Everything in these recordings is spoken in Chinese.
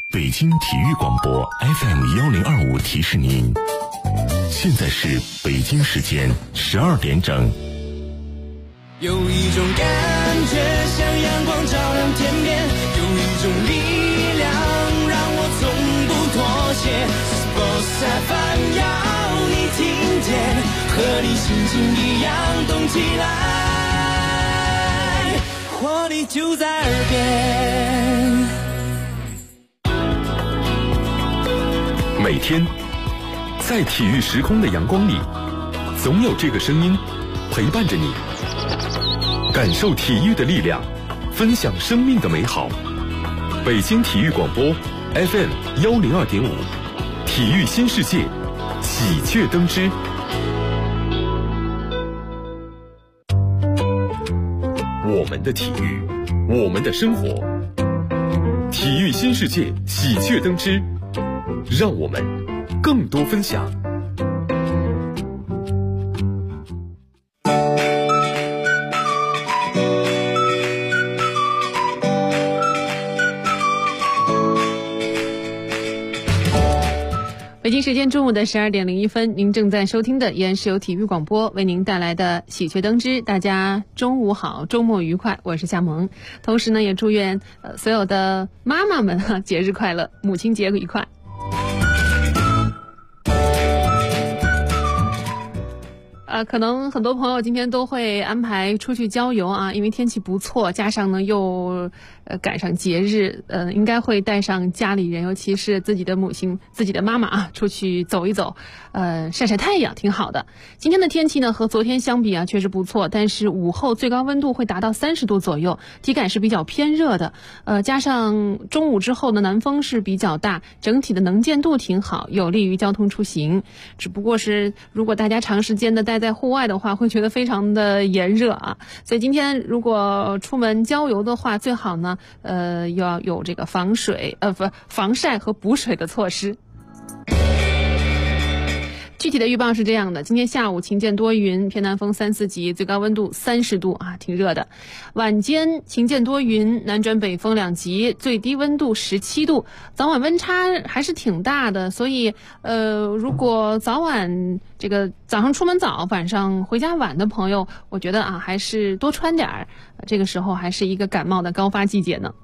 北京体育广播 FM1025提示您，现在是北京时间12点整。 有一种感觉像阳光照亮天边，有一种力量让我从不妥协。Sports FM 要你听见，和你心情一样动起来，活力就在耳边。 每天在体育时空的阳光里，总有这个声音陪伴着你，感受体育的力量，分享生命的美好。北京体育广播 FM102.5，体育新世界，喜鹊登枝。我们的体育，我们的生活，体育新世界，喜鹊登枝，让我们更多分享。 北京时间中午的12点01分，您正在收听的依然是由体育广播为您带来的喜鹊登枝。大家中午好，周末愉快，我是夏萌。同时呢，也祝愿所有的妈妈们节日快乐，母亲节愉快。可能很多朋友今天都会安排出去郊游啊，因为天气不错，加上呢又赶上节日，应该会带上家里人，尤其是自己的母亲、自己的妈妈啊，出去走一走，晒晒太阳，挺好的。今天的天气呢和昨天相比啊，确实不错，但是午后最高温度会达到30度左右，体感是比较偏热的。加上中午之后呢，南风是比较大，整体的能见度挺好，有利于交通出行。只不过是如果大家长时间的待在户外的话，会觉得非常的炎热啊，所以今天如果出门郊游的话，最好呢要有这个防晒和补水的措施。具体的预报是这样的，今天下午晴间多云，偏南风3、4级，最高温度30度啊，挺热的。晚间晴间多云，南转北风2级，最低温度17度，早晚温差还是挺大的，所以如果早上出门早，晚上回家晚的朋友，我觉得啊还是多穿点儿，这个时候还是一个感冒的高发季节呢。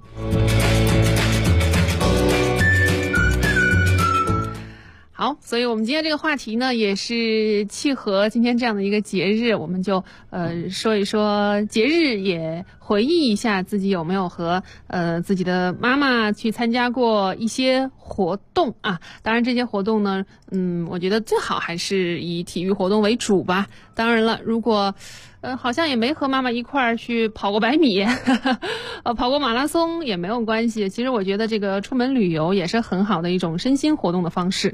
好，所以我们今天这个话题呢，也是契合今天这样的一个节日，我们就说一说节日，也回忆一下自己有没有和自己的妈妈去参加过一些活动啊。当然这些活动呢，我觉得最好还是以体育活动为主吧。当然了，如果好像也没和妈妈一块儿去跑过100米跑过马拉松也没有关系。其实我觉得这个出门旅游也是很好的一种身心活动的方式。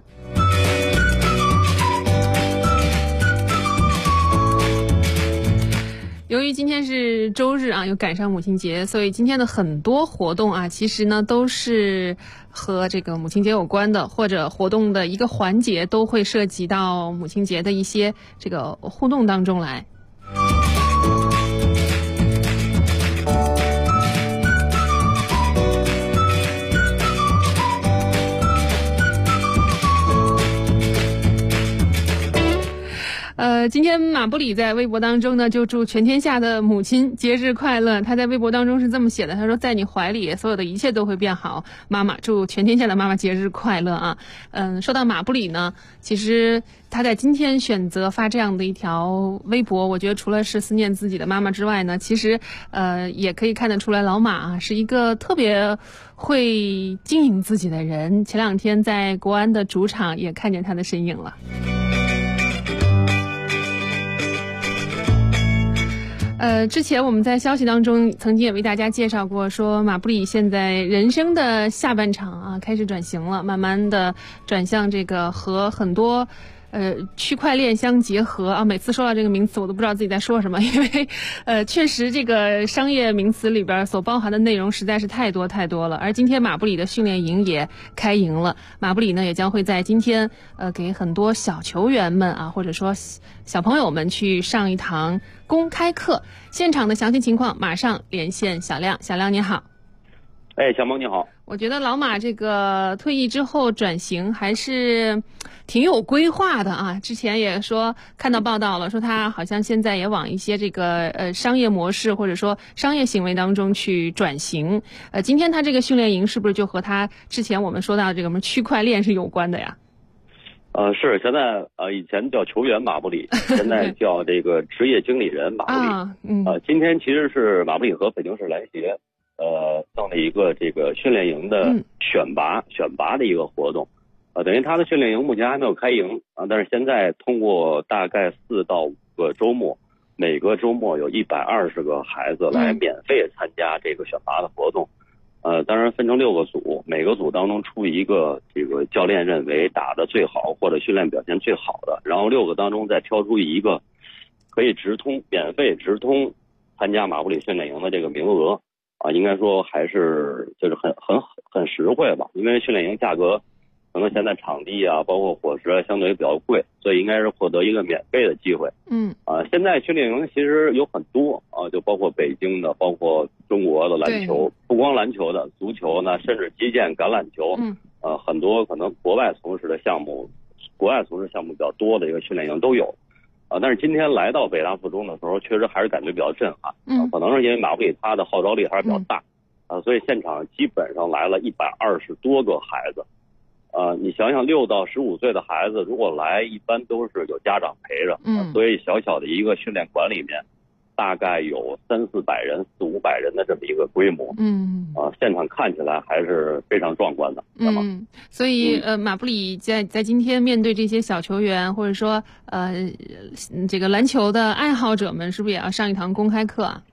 由于今天是周日啊，又赶上母亲节，所以今天的很多活动啊，其实呢都是和这个母亲节有关的，或者活动的一个环节都会涉及到母亲节的一些这个互动当中来。今天马布里在微博当中呢，就祝全天下的母亲节日快乐。他在微博当中是这么写的，他说在你怀里所有的一切都会变好，妈妈祝全天下的妈妈节日快乐啊。说到马布里呢，其实他在今天选择发这样的一条微博，我觉得除了是思念自己的妈妈之外呢，其实也可以看得出来老马啊是一个特别会经营自己的人。前2天在国安的主场也看见他的身影了。之前我们在消息当中曾经也为大家介绍过，说马布里现在人生的下半场啊开始转型了，慢慢的转向这个和很多区块链相结合啊。每次说到这个名词我都不知道自己在说什么，因为确实这个商业名词里边所包含的内容实在是太多太多了。而今天马布里的训练营也开营了，马布里呢也将会在今天给很多小球员们啊，或者说小朋友们去上一堂公开课。现场的详细情况马上连线小亮。小亮你好。 哎，小萌你好。 我觉得老马这个退役之后转型还是挺有规划的啊。之前也说看到报道了，说他好像现在也往一些这个商业模式或者说商业行为当中去转型。今天他这个训练营是不是就和他之前我们说到这个什么区块链是有关的呀？ 是现在以前叫球员马布里，现在叫这个职业经理人马布里。今天其实是马布里和北京市篮协弄了一个这个训练营的选拔的一个活动。等于他的训练营目前还没有开营啊，但是现在通过大概4到5个周末，每个周末有120个孩子来免费参加这个选拔的活动。当然分成6个组，每个组当中出一个这个教练认为打得最好或者训练表现最好的，然后6个当中再挑出一个可以免费直通参加马布里训练营的这个名额啊，应该说还是就是很实惠吧，因为训练营价格可能现在场地啊包括伙食啊相对比较贵，所以应该是获得一个免费的机会。现在训练营其实有很多啊，就包括北京的，包括中国的篮球，不光篮球的，足球呢，甚至击剑、橄榄球，很多可能国外从事项目比较多的一个训练营都有。但是今天来到北大附中的时候，确实还是感觉比较震撼。可能是因为马布里他的号召力还是比较大，所以现场基本上来了120多个孩子。你想想6到15岁的孩子如果来，一般都是有家长陪着，所以小小的一个训练馆里面大概有300-400人、400-500人的这么一个规模。现场看起来还是非常壮观的。 所以马布里在今天面对这些小球员或者说这个篮球的爱好者们，是不是也要上一堂公开课啊？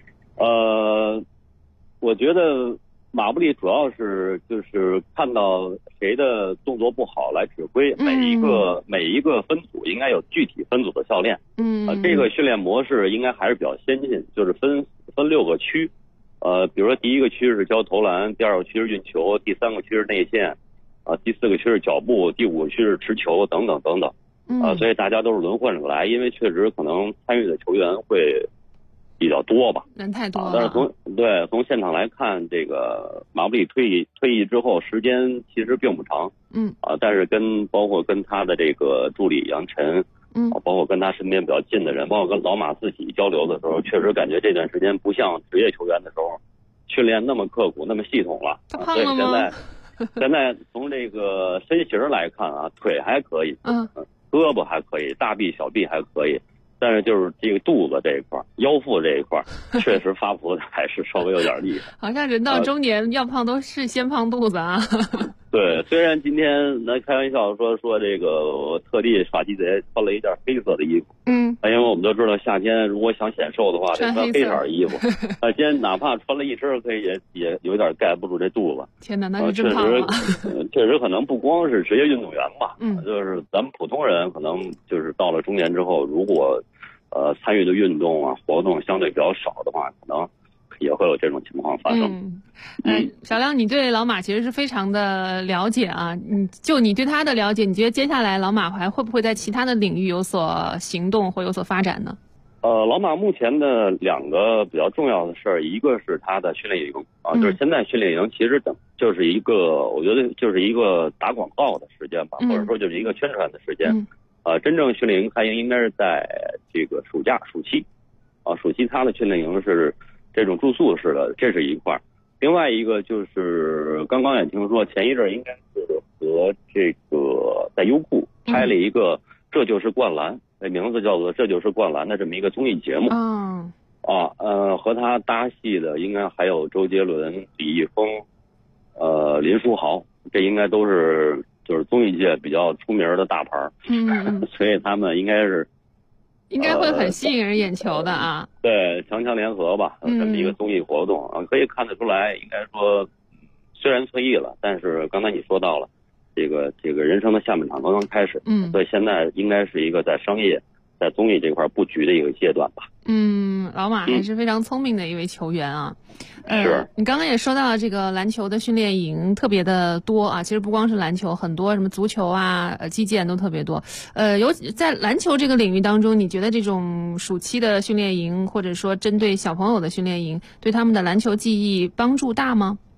我觉得马布里主要是就是看到谁的动作不好来指挥，每一个分组应该有具体分组的教练。这个训练模式应该还是比较先进，就是分6个区。比如说第1个区是教投篮，第2个区是运球，第3个区是内线，第4个区是脚步，第5个区是持球等等等等。所以大家都是轮换着来，因为确实可能参与的球员会比较多吧， 人太多了。 但是从现场来看，这个马布里退役之后时间其实并不长。但是包括跟他的这个助理杨晨，包括跟他身边比较近的人，包括跟老马自己交流的时候，确实感觉这段时间不像职业球员的时候训练那么刻苦那么系统了。 所以现在从这个身形来看啊，腿还可以，胳膊还可以，大臂小臂还可以，但是就是这个肚子这一块、腰腹这一块，确实发福的还是稍微有点厉害。 好像人到中年要胖都是先胖肚子啊。 对，虽然今天咱开玩笑说这个我特地耍鸡贼穿了一件黑色的衣服，因为我们都知道夏天如果想显瘦的话得穿黑色衣服。今天哪怕穿了一身可以也有点盖不住这肚子。 天哪，那是真胖了。 确实可能不光是职业运动员吧，就是咱们普通人可能就是到了中年之后，如果参与的运动啊活动相对比较少的话，可能也会有这种情况发生。 小亮，你对老马其实是非常的了解啊。你对他的了解，你觉得接下来老马还会不会在其他的领域有所行动或有所发展呢？ 老马目前的2个比较重要的事儿，一个是他的训练营啊，就是现在训练营其实就是一个，我觉得就是一个打广告的时间吧，或者说就是一个宣传的时间。真正训练营开营应该是在这个暑期他的训练营是这种住宿式的，这是一块。另外一个就是刚刚也听说前一阵应该是和这个在优酷拍了一个这就是灌篮，那名字叫做这就是灌篮的这么一个综艺节目。和他搭戏的应该还有周杰伦、李易峰、林书豪，这应该都是就是综艺界比较出名的大牌。所以他们应该会很吸引人眼球的啊。 对，强联合吧，这么一个综艺活动啊，可以看得出来，应该说虽然退役了，但是刚才你说到了这个人生的下半场刚刚开始，所以现在应该是一个在商业在综艺这块布局的一个阶段吧。 老马还是非常聪明的一位球员啊。 是。 你刚刚也说到了这个篮球的训练营特别的多啊，其实不光是篮球，很多什么足球啊、击剑都特别多。尤其在篮球这个领域当中，你觉得这种暑期的训练营，或者说针对小朋友的训练营，对他们的篮球技艺帮助大吗？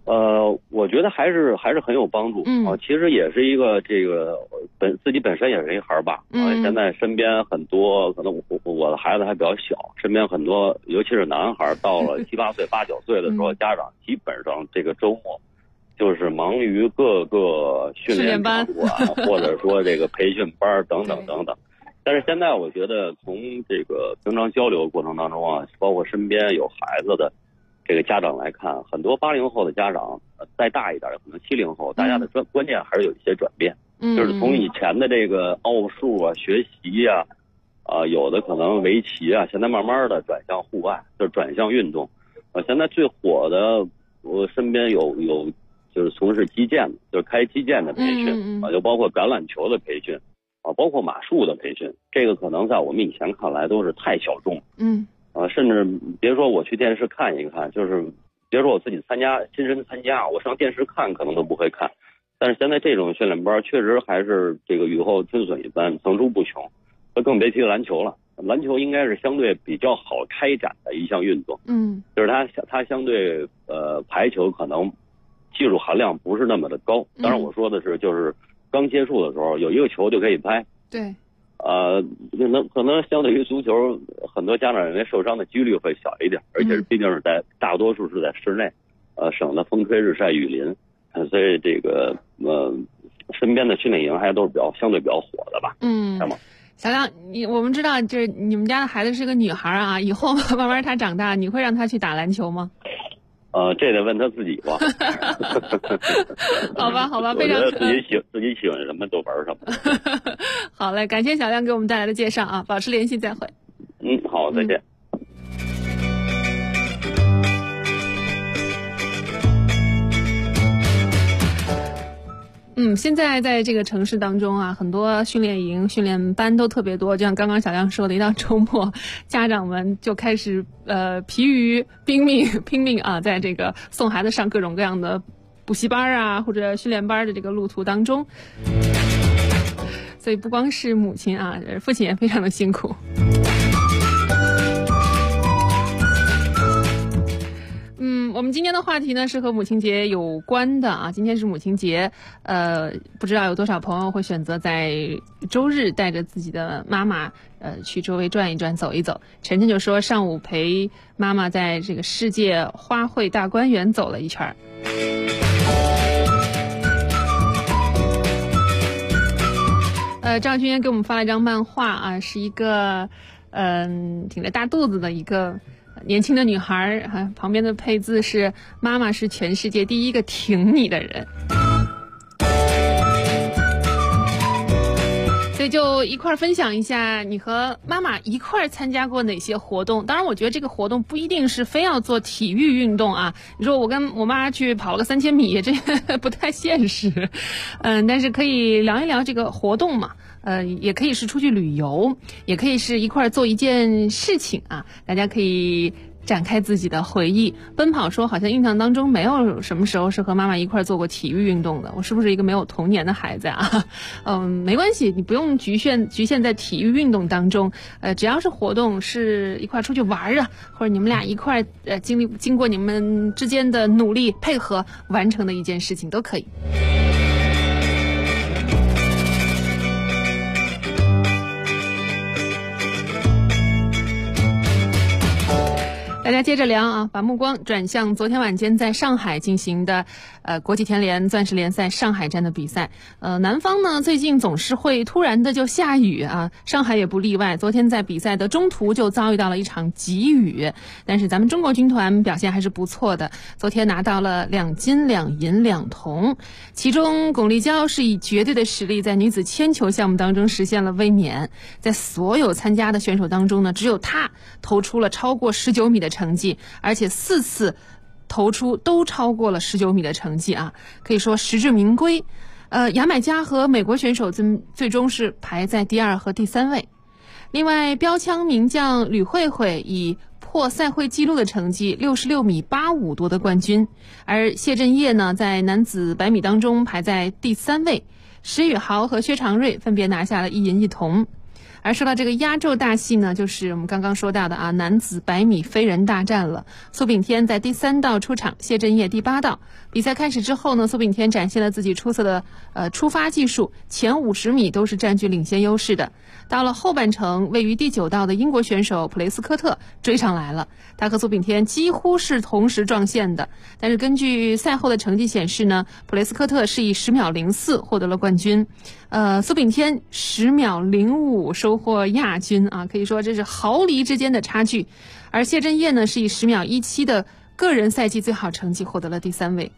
我觉得还是很有帮助。其实也是一个这个自己本身也是一孩吧。现在身边很多，可能我的孩子还比较小，身边很多，尤其是男孩，到了7、8岁、8、9岁的时候，家长基本上这个周末就是忙于各个训练场馆，或者说这个培训班等等等等。但是现在我觉得从这个平常交流过程当中啊，包括身边有孩子的这个家长来看，很多80后的家长，再大一点可能70后，大家的观念还是有一些转变。就是从以前的这个奥数啊、学习啊，有的可能围棋啊，现在慢慢的转向户外，就是转向运动。现在最火的，我身边有就是从事击剑的，就是开击剑的培训就包括橄榄球的培训包括马术的培训。这个可能在我们以前看来都是太小众了。甚至别说我去电视看一看，就是别说我自己亲身参加，我上电视看可能都不会看。但是现在这种训练班确实还是这个雨后春笋一般，层出不穷。更别提篮球了，篮球应该是相对比较好开展的一项运动。就是它相对排球可能技术含量不是那么的高。当然我说的是就是刚接触的时候有一个球就可以拍。 对。 可能相对于足球，很多家长认为受伤的几率会小一点，而且毕竟是大多数是在室内，省得风吹日晒雨淋，所以这个身边的训练营还都是相对比较火的吧。 小亮，我们知道就是你们家的孩子是个女孩啊，以后慢慢她长大，你会让她去打篮球吗？ 这得问他自己吧。 好吧，非常自己喜欢什么都玩什么。 好嘞，感谢小亮给我们带来的介绍啊，保持联系，再会。 好，再见。 现在在这个城市当中啊，很多训练营、训练班都特别多。就像刚刚小亮说的，一到周末，家长们就开始疲于拼命啊，在这个送孩子上各种各样的补习班啊，或者训练班的这个路途当中。所以不光是母亲啊，父亲也非常的辛苦。我们今天的话题呢是和母亲节有关的啊。今天是母亲节，不知道有多少朋友会选择在周日带着自己的妈妈去周围转一转、走一走。晨晨就说上午陪妈妈在这个世界花卉大观园走了一圈。赵君给我们发了一张漫画啊，是一个挺着大肚子的一个年轻的女孩，旁边的配字是妈妈是全世界第一个挺你的人。所以就一块分享一下你和妈妈一块参加过哪些活动。当然我觉得这个活动不一定是非要做体育运动啊，你说我跟我妈去跑了个3000米，这不太现实。但是可以聊一聊这个活动嘛，也可以是出去旅游，也可以是一块做一件事情啊，大家可以展开自己的回忆。奔跑说好像印象当中没有什么时候是和妈妈一块做过体育运动的，我是不是一个没有童年的孩子啊？没关系，你不用局限在体育运动当中，只要是活动是一块出去玩啊，或者你们俩一块经过你们之间的努力配合完成的一件事情都可以。大家接着聊啊，把目光转向昨天晚间在上海进行的国际田联钻石联赛上海站的比赛。南方呢最近总是会突然的就下雨啊，上海也不例外。昨天在比赛的中途就遭遇到了一场急雨，但是咱们中国军团表现还是不错的，昨天拿到了2金2银2铜。其中巩立姣是以绝对的实力在女子铅球项目当中实现了卫冕，在所有参加的选手当中呢，只有她投出了超过19米的成绩，而且4次投出都超过了19米的成绩啊，可以说实至名归。牙买加和美国选手最终是排在第2和第3位。另外标枪名将吕慧慧以破赛会纪录的成绩66米85夺得冠军，而谢震业呢在男子100米当中排在第3位，石宇豪和薛长瑞分别拿下了1银1铜。 而说到这个压轴大戏呢，就是我们刚刚说到的啊，男子100米飞人大战了。苏炳添在第3道出场，谢震业第8道。比赛开始之后呢，苏炳添展现了自己出色的出发技术，前50米都是占据领先优势的。到了后半程，位于第9道的英国选手普雷斯科特追上来了，他和苏炳添几乎是同时撞线的。但是根据赛后的成绩显示呢，普雷斯科特是以10秒04获得了冠军，苏炳添10秒05收获亚军啊，可以说这是毫厘之间的差距。而谢震业呢是以10秒17的个人赛季最好成绩获得了第3位。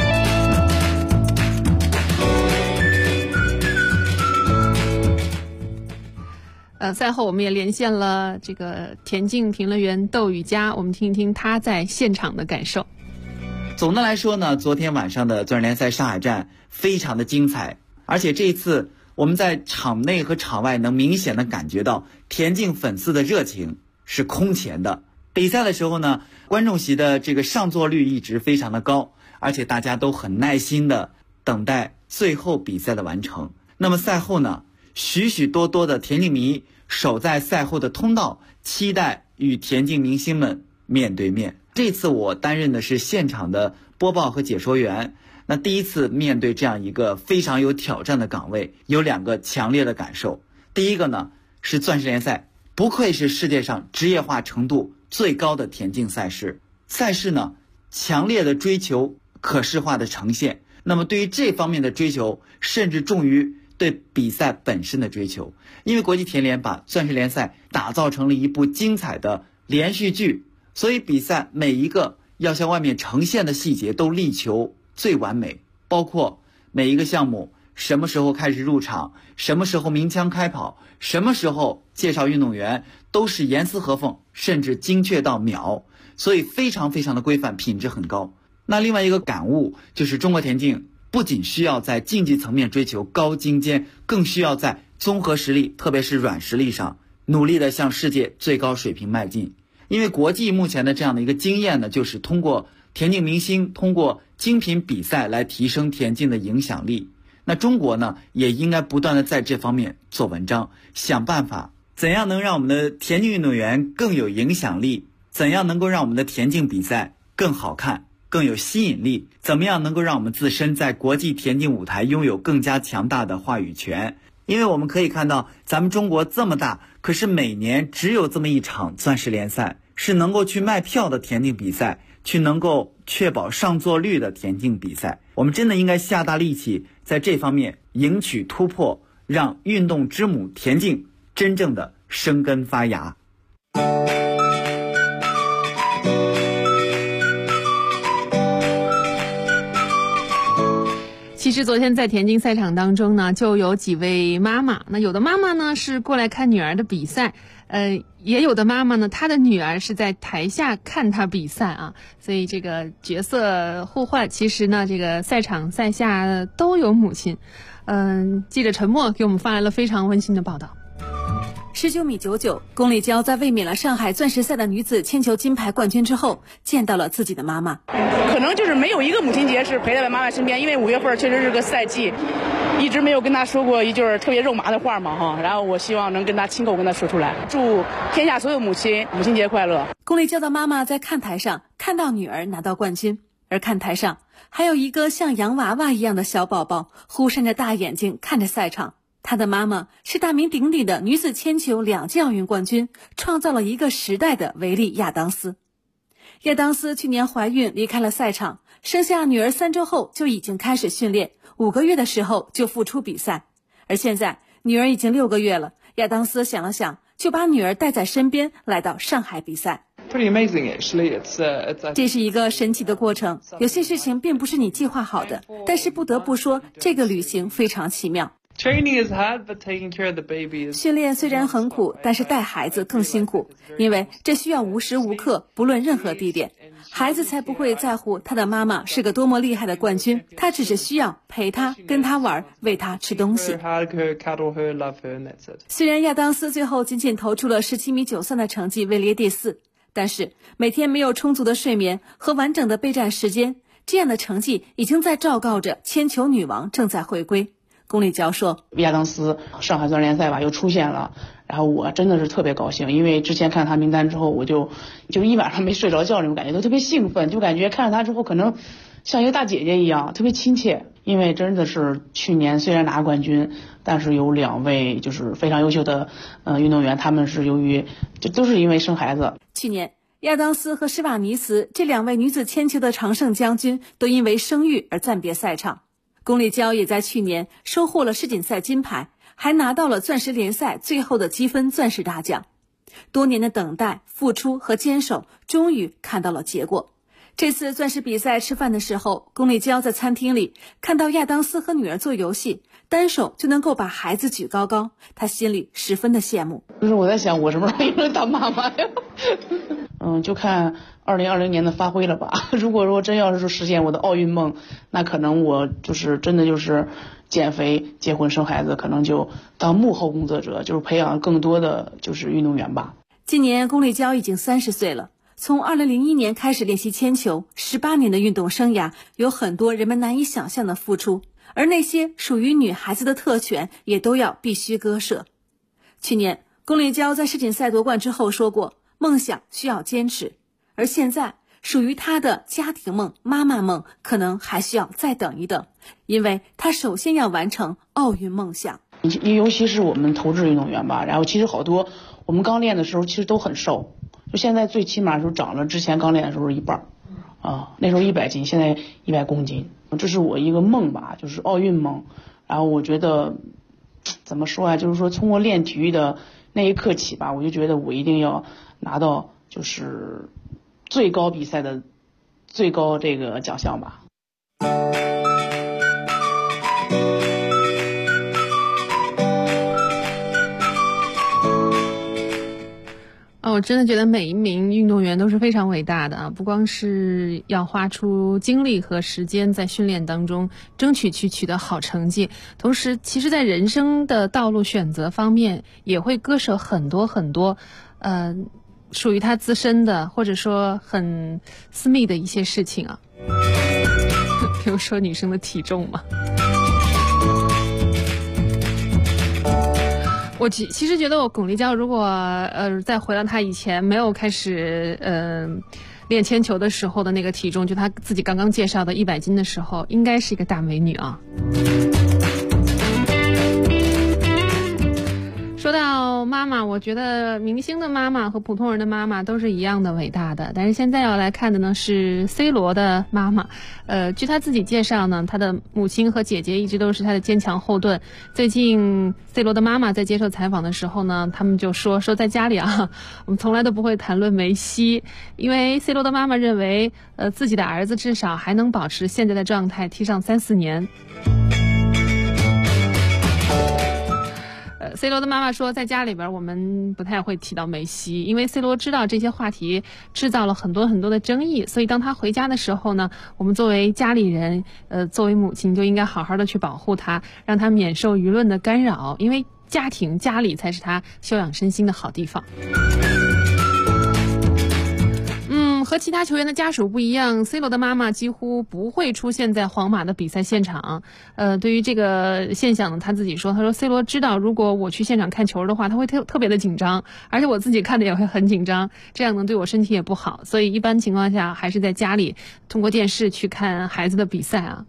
赛后我们也连线了这个田径评论员窦宇佳，我们听一听他在现场的感受。 总的来说呢，昨天晚上的钻石联赛上海站非常的精彩，而且这一次我们在场内和场外能明显的感觉到田径粉丝的热情是空前的。比赛的时候呢，观众席的这个上座率一直非常的高，而且大家都很耐心的等待最后比赛的完成。那么赛后呢，许许多多的田径迷守在赛后的通道，期待与田径明星们面对面。这次我担任的是现场的播报和解说员，那第一次面对这样一个非常有挑战的岗位，有2个强烈的感受。第一个呢，是钻石联赛不愧是世界上职业化程度最高的田径赛事，赛事呢强烈的追求可视化的呈现，那么对于这方面的追求甚至重于对比赛本身的追求。因为国际田联把钻石联赛打造成了一部精彩的连续剧，所以比赛每一个要向外面呈现的细节都力求最完美，包括每一个项目什么时候开始入场，什么时候鸣枪开跑，什么时候介绍运动员，都是严丝合缝，甚至精确到秒，所以非常非常的规范，品质很高。那另外一个感悟就是中国田径不仅需要在竞技层面追求高精尖，更需要在综合实力，特别是软实力上努力的向世界最高水平迈进。因为国际目前的这样的一个经验呢，就是通过田径明星，通过精品比赛来提升田径的影响力。那中国呢，也应该不断的在这方面做文章，想办法怎样能让我们的田径运动员更有影响力，怎样能够让我们的田径比赛更好看，更有吸引力，怎么样能够让我们自身在国际田径舞台拥有更加强大的话语权。因为我们可以看到咱们中国这么大，可是每年只有这么一场钻石联赛，是能够去卖票的田径比赛，去能够确保上座率的田径比赛。我们真的应该下大力气在这方面赢取突破，让运动之母田径真正的生根发芽。 其实昨天在田径赛场当中呢，就有几位妈妈，那有的妈妈呢是过来看女儿的比赛，也有的妈妈呢，她的女儿是在台下看她比赛啊，所以这个角色互换，其实呢，这个赛场赛下都有母亲。记者陈默给我们发来了非常温馨的报道。 19米99，龚丽娇在卫冕了上海钻石赛的女子铅球金牌冠军之后，见到了自己的妈妈。 可能就是没有一个母亲节是陪在妈妈身边，因为5月份确实是个赛季，一直没有跟她说过一句特别肉麻的话嘛哈。然后我希望能跟她亲口跟她说出来，祝天下所有母亲母亲节快乐。 龚丽娇的妈妈在看台上看到女儿拿到冠军，而看台上还有一个像洋娃娃一样的小宝宝，忽闪着大眼睛看着赛场。她的妈妈是大名鼎鼎的女子铅球2届奥运冠军，创造了一个时代的维利亚当斯。亚当斯去年怀孕离开了赛场，生下女儿3周后就已经开始训练，5个月的时候就复出比赛。而现在女儿已经6个月了，亚当斯想了想，就把女儿带在身边来到上海比赛。 Pretty amazing, actually. It's 这是一个神奇的过程，有些事情并不是你计划好的，但是不得不说，这个旅行非常奇妙。 Training is hard, but taking care of the baby is... 训练虽然很苦，但是带孩子更辛苦，因为这需要无时无刻，不论任何地点，孩子才不会在乎他的妈妈是个多么厉害的冠军，他只是需要陪他、跟他玩、喂他吃东西。虽然亚当斯最后仅仅投出了17米93的成绩，位列第4，但是每天没有充足的睡眠和完整的备战时间，这样的成绩已经在昭告着铅球女王正在回归。龚丽娇说， 亚当斯上海钻石联赛吧又出现了， 然后我真的是特别高兴，因为之前看他名单之后，我就一晚上没睡着觉那种感觉，都特别兴奋，就感觉看着他之后可能像一个大姐姐一样，特别亲切。因为真的是去年虽然拿冠军，但是有2位就是非常优秀的运动员，他们是由于就都是因为生孩子。 去年亚当斯和施瓦尼茨这2位女子铅球的常胜将军都因为生育而暂别赛场。龚丽娇也在去年收获了世锦赛金牌，还拿到了钻石联赛最后的积分钻石大奖。多年的等待、付出和坚守终于看到了结果。这次钻石比赛吃饭的时候，龚丽娇在餐厅里看到亚当斯和女儿做游戏，单手就能够把孩子举高高，她心里十分的羡慕。 就是我在想，我什么时候也能当妈妈呀？就看2020年的发挥了吧。如果说真要是实现我的奥运梦，那可能我就是真的就是减肥、结婚、生孩子，可能就当幕后工作者，就是培养更多的就是运动员吧。 今年龚丽娇已经30岁了。从2001年开始练习铅球，18年的运动生涯，有很多人们难以想象的付出，而那些属于女孩子的特权也都要必须割舍。去年龚丽娇在世锦赛夺冠之后说过，梦想需要坚持，而现在属于她的家庭梦、妈妈梦可能还需要再等一等，因为她首先要完成奥运梦想。 尤其是我们投掷运动员吧，然后其实好多我们刚练的时候其实都很瘦，就现在最起码就长了之前刚练的时候1半那时候100斤，现在100公斤。这是我一个梦吧，就是奥运梦。然后我觉得怎么说啊，就是说通过练体育的那一刻起吧，我就觉得我一定要拿到就是最高比赛的最高这个奖项吧。 我真的觉得每一名运动员都是非常伟大的啊！不光是要花出精力和时间在训练当中争取去取得好成绩，同时其实在人生的道路选择方面也会割舍很多很多属于他自身的或者说很私密的一些事情啊，比如说女生的体重嘛。我其实觉得我龚丽娇如果再回到她以前没有开始练铅球的时候的那个体重，就她自己刚刚介绍的100斤的时候，应该是一个大美女啊。说到妈妈，我觉得明星的妈妈和普通人的妈妈都是一样的伟大的。但是现在要来看的呢是 C 罗的妈妈。据他自己介绍呢，他的母亲和姐姐一直都是他的坚强后盾。最近 C 罗的妈妈在接受采访的时候呢，他们就说在家里啊，我们从来都不会谈论梅西，因为 C 罗的妈妈认为自己的儿子至少还能保持现在的状态踢上3-4年。C 罗的妈妈说，在家里边我们不太会提到梅西，因为 C 罗知道这些话题制造了很多很多的争议，所以当他回家的时候呢，我们作为家里人作为母亲就应该好好的去保护他，让他免受舆论的干扰，因为家里才是他休养身心的好地方。和其他球员的家属不一样， C 罗的妈妈几乎不会出现在皇马的比赛现场。对于这个现象呢，他自己说，他说 C 罗知道如果我去现场看球的话，他会特别的紧张，而且我自己看的也会很紧张，这样呢对我身体也不好，所以一般情况下还是在家里通过电视去看孩子的比赛啊。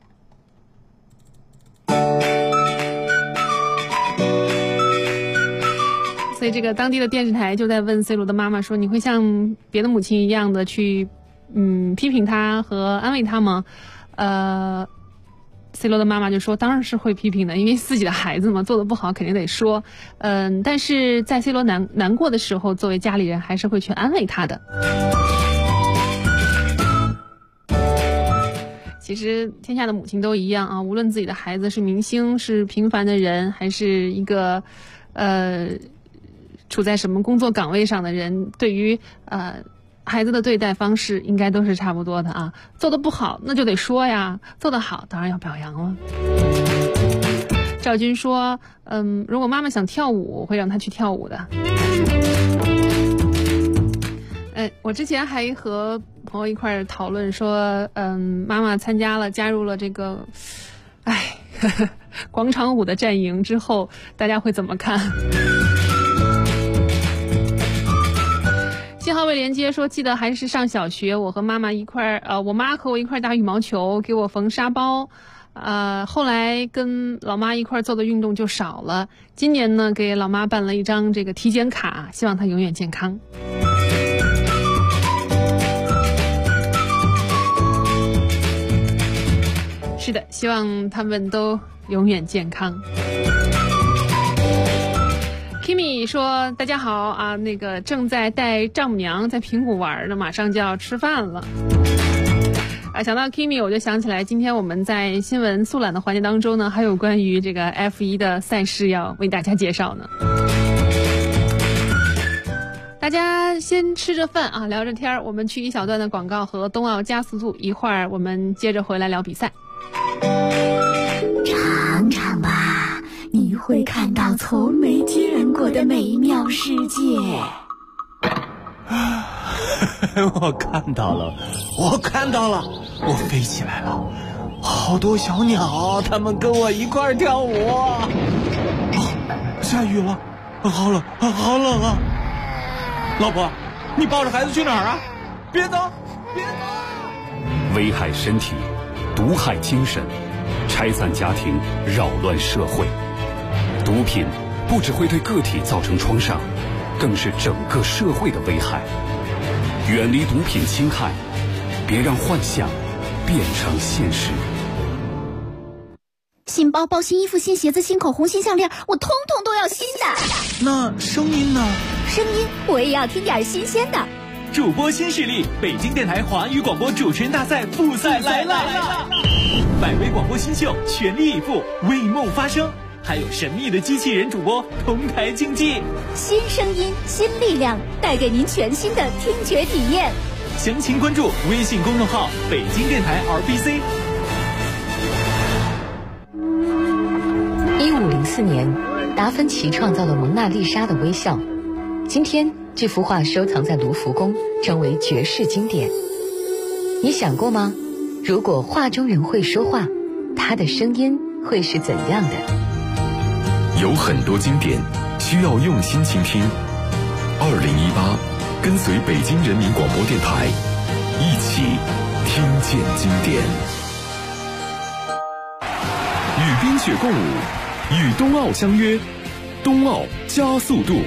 所以这个当地的电视台就在问 C 罗的妈妈说，你会像别的母亲一样的去批评他和安慰他吗？C 罗的妈妈就说，当然是会批评的，因为自己的孩子嘛，做得不好肯定得说。但是在 C 罗难过的时候，作为家里人还是会去安慰他的。其实天下的母亲都一样啊，无论自己的孩子是明星，是平凡的人，还是一个处在什么工作岗位上的人，对于孩子的对待方式应该都是差不多的啊。做得不好那就得说呀，做得好当然要表扬了。赵军说如果妈妈想跳舞，会让她去跳舞的。我之前还和朋友一块讨论说妈妈加入了这个广场舞的阵营之后，大家会怎么看？ 信号未连接说，记得还是上小学，我和妈妈一块我妈和我一块打羽毛球，给我缝沙包。后来跟老妈一块做的运动就少了。今年呢，给老妈办了一张这个体检卡，希望她永远健康。是的，希望他们都永远健康。Kimi 说：“大家好啊，那个正在带丈母娘在平谷玩呢，马上就要吃饭了。”想到 Kimi， 我就想起来，今天我们在新闻速览的环节当中呢，还有关于这个 F1 的赛事要为大家介绍呢。大家先吃着饭啊，聊着天，我们去一小段的广告和冬奥加速度，一会儿我们接着回来聊比赛。 尝尝吧，你会看到从没见过的美妙世界。 我看到了，我飞起来了，好多小鸟，它们跟我一块跳舞。下雨了，好冷啊！老婆，你抱着孩子去哪儿啊？别走！ 危害身体，毒害精神，拆散家庭，扰乱社会。毒品不只会对个体造成创伤，更是整个社会的危害。远离毒品侵害，别让幻想变成现实。 新包包、新衣服、新鞋子、新口红、新项链，我通通都要新的。 那声音呢？ 声音我也要听点新鲜的。 主播新势力，北京电台华语广播主持人大赛复赛来了！100位广播新秀全力以赴，为梦发声。还有神秘的机器人主播同台竞技， 新声音新力量，带给您全新的听觉体验。 详情关注微信公众号北京电台 RBC。 1504年，达芬奇创造了蒙娜丽莎的微笑，今天这幅画收藏在卢浮宫，成为绝世经典。你想过吗？如果画中人会说话，他的声音会是怎样的？ 有很多经典需要用心倾听。2018，跟随北京人民广播电台，一起听见经典。与冰雪共舞，与冬奥相约，冬奥加速度。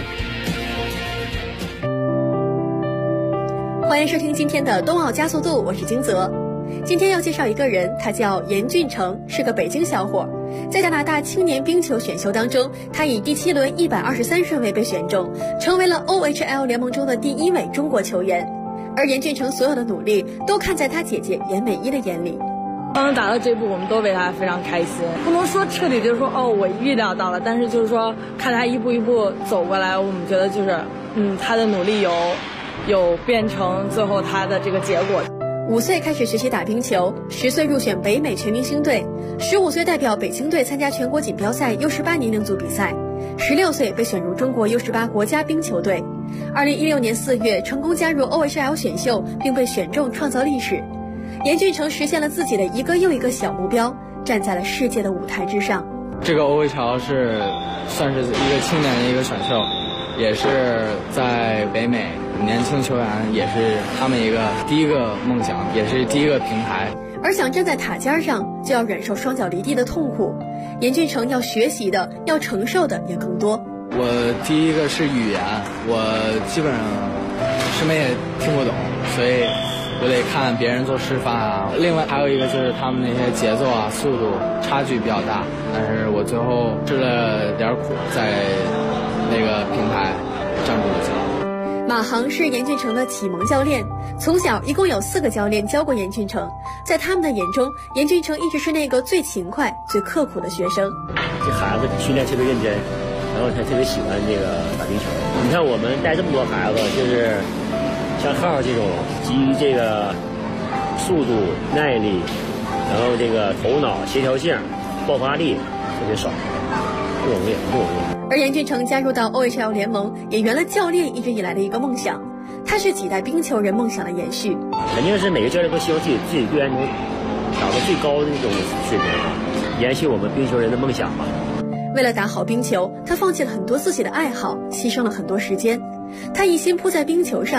欢迎收听今天的冬奥加速度，我是金泽。今天要介绍一个人，他叫严俊成，是个北京小伙。在加拿大青年冰球选秀当中，他以第7轮123顺位被选中，成为了 OHL 联盟中的第1位中国球员。而严俊成所有的努力都看在他姐姐严美一的眼里。 刚刚达到这步，我们都为他非常开心。不能说彻底就是说我预料到了，但是就是说看他一步一步走过来，我们觉得就是他的努力有变成最后他的这个结果。 5岁开始学习打冰球，10岁入选北美全明星队，15岁代表北京队参加全国锦标赛 U18 年龄组比赛，16岁被选入中国 U18 国家冰球队。2016年4月成功加入 OHL 选秀，并被选中创造历史。严俊成实现了自己的一个又一个小目标，站在了世界的舞台之上。 这个 OHL 是算是一个青年的一个选秀，也是在北美年轻球员，也是他们一个第一个梦想，也是第一个平台。 而想站在塔尖上，就要忍受双脚离地的痛苦。严俊成要学习的，要承受的也更多。 我第一个是语言，我基本上什么也听不懂，所以我得看别人做示范啊。另外还有一个就是他们那些节奏啊、速度差距比较大，但是我最后吃了点苦，在那个平台站住了脚。 马航是严俊成的启蒙教练，从小一共有4个教练教过严俊成，在他们的眼中，严俊成一直是那个最勤快、最刻苦的学生。 这孩子训练特别认真，然后他特别喜欢这个打冰球。你看我们带这么多孩子，就是像浩这种基于这个速度、耐力，然后这个头脑协调性、爆发力特别少，不容易。 而严俊成加入到 OHL 联盟，也圆了教练一直以来的一个梦想。他是几代冰球人梦想的延续。 肯定是每个教练都希望自己队员能打到最高的那种水平，延续我们冰球人的梦想吧。 为了打好冰球，他放弃了很多自己的爱好，牺牲了很多时间。他一心扑在冰球上，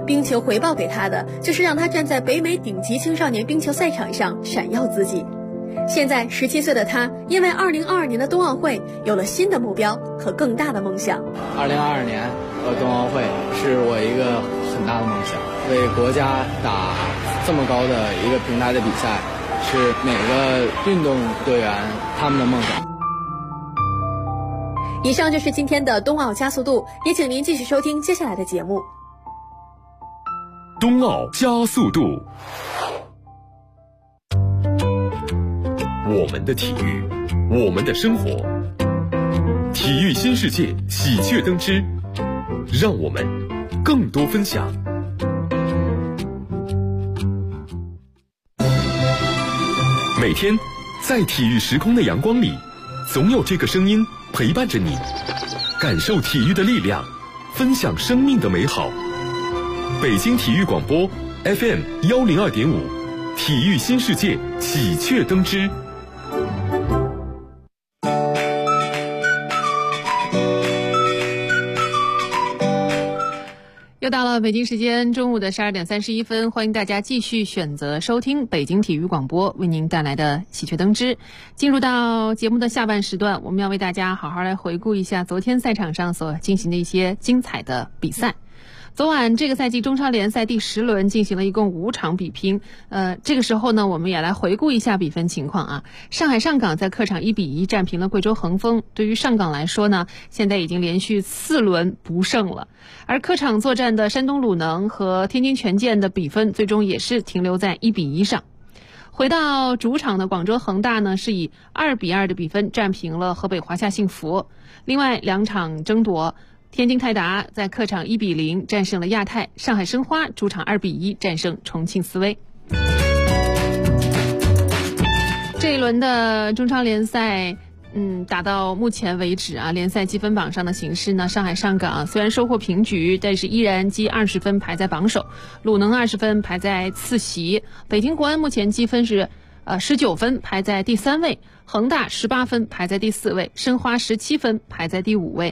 冰球回报给他的就是让他站在北美顶级青少年冰球赛场上闪耀自己。现在17岁的他，因为2022年的冬奥会有了新的目标和更大的梦想。 2022年冬奥会是我一个很大的梦想，为国家打这么高的一个平台的比赛，是每个运动队员他们的梦想。 以上就是今天的冬奥加速度，也请您继续收听接下来的节目。 冬奥加速度，我们的体育，我们的生活，体育新世界喜鹊登枝，让我们更多分享。每天在体育时空的阳光里，总有这个声音陪伴着你，感受体育的力量，分享生命的美好。北京体育广播 FM 102.5，体育新世界喜鹊登枝。 又到了北京时间中午的12点31分，欢迎大家继续选择收听北京体育广播为您带来的喜鹊登枝。进入到节目的下半时段，我们要为大家好好来回顾一下昨天赛场上所进行的一些精彩的比赛。昨晚这个赛季中超联赛第10轮进行了一共5场比拼，这个时候呢，我们也来回顾一下比分情况啊。上海上港在客场1-1战平了贵州恒丰，对于上港来说呢，现在已经连续4轮不胜了。而客场作战的山东鲁能和天津权健的比分最终也是停留在1-1上。回到主场的广州恒大呢，是以2-2的比分战平了河北华夏幸福。另外2场争夺，天津泰达在客场1-0战胜了亚泰，上海申花主场2-1战胜重庆斯威。这一轮的中超联赛打到目前为止啊，联赛积分榜上的形势呢，上海上港虽然收获平局，但是依然积20分排在榜首，鲁能20分排在次席，北京国安目前积分是19分排在第3位，恒大18分排在第4位，申花17分排在第5位。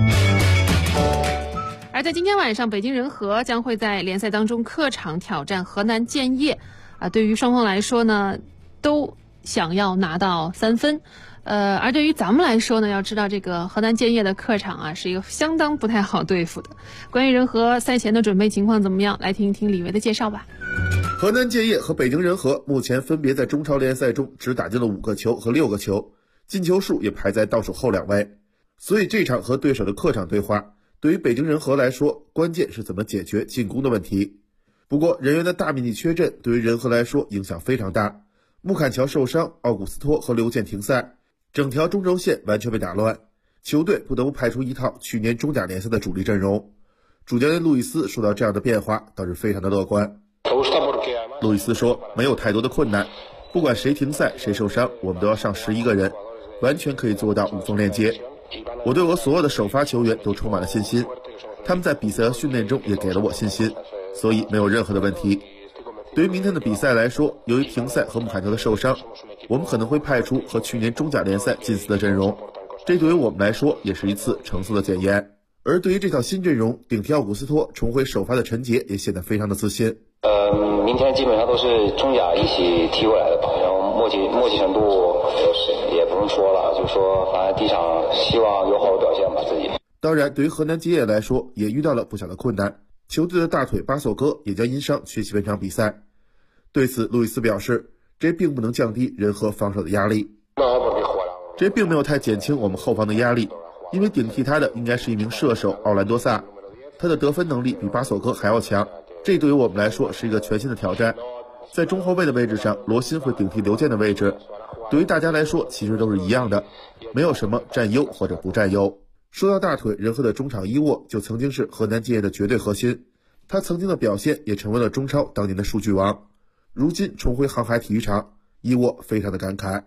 而在今天晚上，北京人和将会在联赛当中客场挑战河南建业对于双方来说呢，都想要拿到3分。而对于咱们来说呢，要知道这个河南建业的客场是一个相当不太好对付的。关于人和赛前的准备情况怎么样，来听一听李维的介绍吧。 河南建业和北京人和目前分别在中超联赛中只打进了5个球和6个球，进球数也排在倒数后2位。所以这场和对手的客场对话，对于北京人和来说，关键是怎么解决进攻的问题。不过人员的大面积缺阵对于人和来说影响非常大，穆坎乔受伤，奥古斯托和刘健停赛，整条中轴线完全被打乱，球队不得不派出一套去年中甲联赛的主力阵容。主教练路易斯说到这样的变化倒是非常的乐观。路易斯说，没有太多的困难，不管谁停赛谁受伤，我们都要上11个人，完全可以做到无缝链接。我对我所有的首发球员都充满了信心，他们在比赛和训练中也给了我信心，所以没有任何的问题。对于明天的比赛来说，由于停赛和穆坎乔的受伤，我们可能会派出和去年中甲联赛近似的阵容，这对于我们来说也是一次成色的检验。而对于这套新阵容，顶替奥古斯托重回首发的陈杰也显得非常的自信。 明天基本上都是中甲一起踢过来的吧，然后默契程度也不用说了，就说反正第一场希望有好的表现吧自己。 当然，对于河南建业来说，也遇到了不小的困难，球队的大腿巴索戈也将因伤缺席本场比赛。对此，路易斯表示，这并不能降低人和防守的压力，这并没有太减轻我们后防的压力，因为顶替他的应该是一名射手奥兰多萨，他的得分能力比巴索戈还要强，这对于我们来说是一个全新的挑战。在中后卫的位置上，罗辛会顶替刘健的位置，对于大家来说其实都是一样的，没有什么占优或者不占优。说到大腿，人和的中场伊沃就曾经是河南建业的绝对核心，他曾经的表现也成为了中超当年的数据王。如今重回航海体育场，伊沃非常的感慨。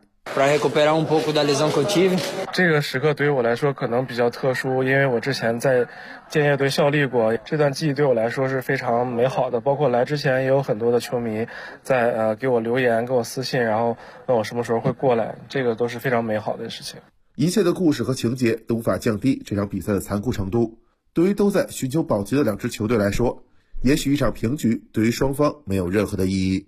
这个时刻对于我来说可能比较特殊，因为我之前在建业队效力过，这段记忆对我来说是非常美好的。包括来之前也有很多的球迷在给我留言，给我私信，然后问我什么时候会过来，这个都是非常美好的事情。 一切的故事和情节都无法降低这场比赛的残酷程度。对于都在寻求保级的2支球队来说， 也许一场平局对于双方没有任何的意义。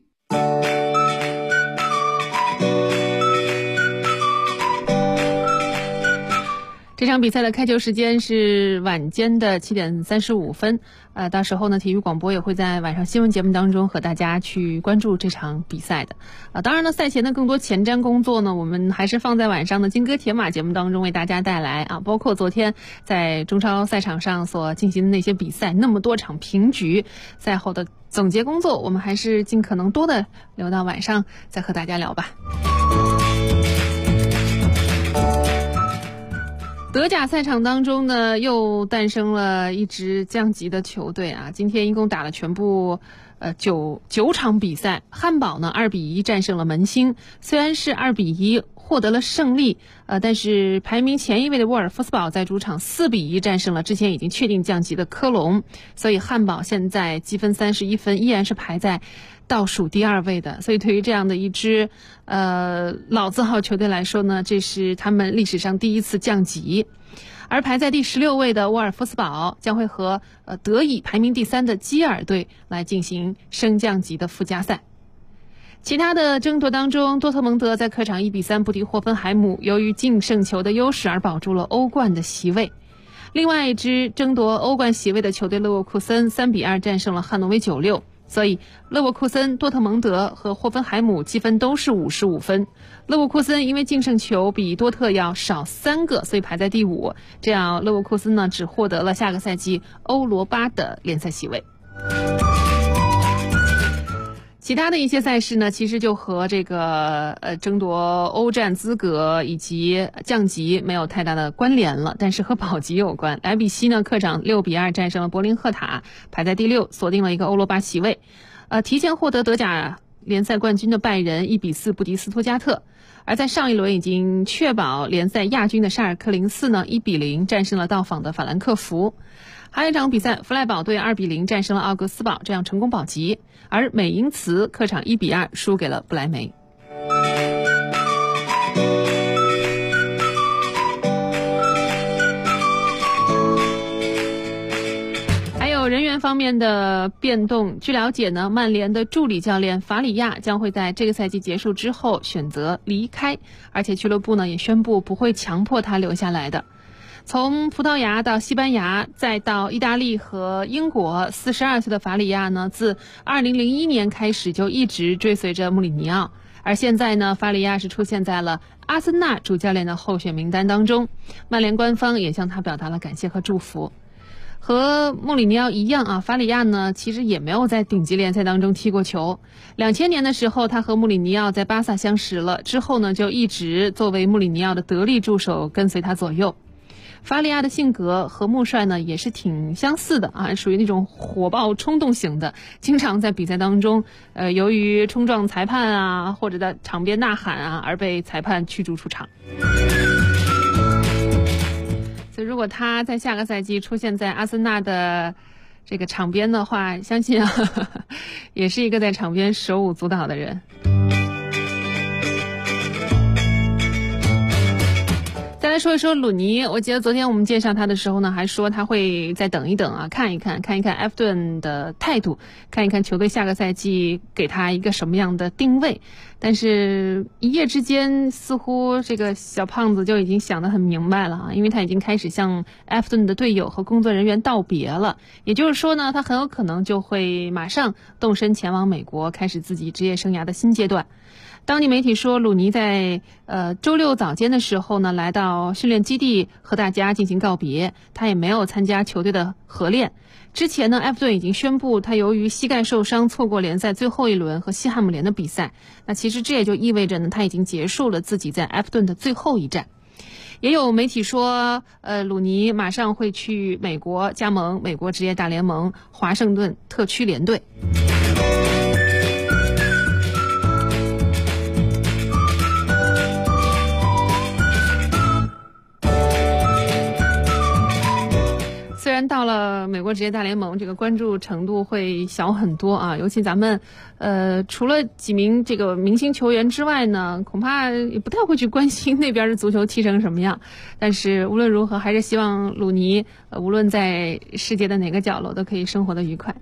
这场比赛的开球时间是晚间的7点35分，到时候呢，体育广播也会在晚上新闻节目当中和大家去关注这场比赛的。当然呢，赛前的更多前瞻工作呢，我们还是放在晚上的金戈铁马节目当中为大家带来啊，包括昨天在中超赛场上所进行的那些比赛，那么多场平局，赛后的总结工作，我们还是尽可能多的留到晚上再和大家聊吧。德甲赛场当中呢，又诞生了一支降级的球队啊！今天一共打了全部9场比赛，汉堡呢2比1战胜了门兴，虽然是2比1获得了胜利，但是排名前一位的沃尔夫斯堡在主场4比1战胜了之前已经确定降级的科隆，所以汉堡现在积分31分，依然是排在倒数第2位的。所以对于这样的一支老字号球队来说呢，这是他们历史上第一次降级。而排在第16位的沃尔夫斯堡将会和德乙排名第3的基尔队来进行升降级的附加赛。其他的争夺当中，多特蒙德在客场1比3不敌霍芬海姆，由于净胜球的优势而保住了欧冠的席位。另外一支争夺欧冠席位的球队勒沃库森3比2战胜了汉诺威96，所以勒沃库森、多特蒙德和霍芬海姆积分都是55分。勒沃库森因为净胜球比多特要少3个，所以排在第5，这样勒沃库森呢只获得了下个赛季欧罗巴的联赛席位。其他的一些赛事呢，其实就和这个争夺欧战资格以及降级没有太大的关联了，但是和保级有关。莱比锡呢客场6比2战胜了柏林赫塔，排在第6，锁定了一个欧罗巴席位。提前获得德甲联赛冠军的拜仁1比4不敌斯图加特，而在上一轮已经确保联赛亚军的沙尔克04呢1比0战胜了到访的法兰克福。还有一场比赛，弗赖堡队2比0战胜了奥格斯堡，这样成功保级。而美因茨客场1比2输给了不莱梅。还有人员方面的变动，据了解呢，曼联的助理教练法里亚将会在这个赛季结束之后选择离开，而且俱乐部呢也宣布不会强迫他留下来的。从葡萄牙到西班牙，再到意大利和英国，42岁的法里亚呢，自2001年开始就一直追随着穆里尼奥，而现在呢，法里亚是出现在了阿森纳主教练的候选名单当中，曼联官方也向他表达了感谢和祝福。和穆里尼奥一样啊，法里亚呢其实也没有在顶级联赛当中踢过球。2000年的时候，他和穆里尼奥在巴萨相识了，之后呢就一直作为穆里尼奥的得力助手，跟随他左右。法里亚的性格和穆帅呢也是挺相似的啊，属于那种火爆冲动型的，经常在比赛当中由于冲撞裁判啊或者在场边呐喊啊而被裁判驱逐出场。所以如果他在下个赛季出现在阿森纳的这个场边的话，相信也是一个在场边手舞足蹈的人。再来说一说鲁尼，我记得昨天我们介绍他的时候呢，还说他会再等一等啊，看一看埃弗顿的态度，看一看球队下个赛季给他一个什么样的定位。但是一夜之间，似乎这个小胖子就已经想得很明白了啊，因为他已经开始向埃弗顿的队友和工作人员道别了。也就是说呢，他很有可能就会马上动身前往美国，开始自己职业生涯的新阶段。当地媒体说，鲁尼在周六早间的时候呢，来到训练基地和大家进行告别，他也没有参加球队的合练。之前呢，埃弗顿已经宣布他由于膝盖受伤错过联赛最后一轮和西汉姆联的比赛。那其实这也就意味着呢，他已经结束了自己在埃弗顿的最后一战。也有媒体说，鲁尼马上会去美国加盟美国职业大联盟华盛顿特区联队。虽然到了美国职业大联盟，这个关注程度会小很多啊，尤其咱们除了几名这个明星球员之外呢，恐怕也不太会去关心那边的足球踢成什么样。但是无论如何，还是希望鲁尼无论在世界的哪个角落都可以生活得愉快。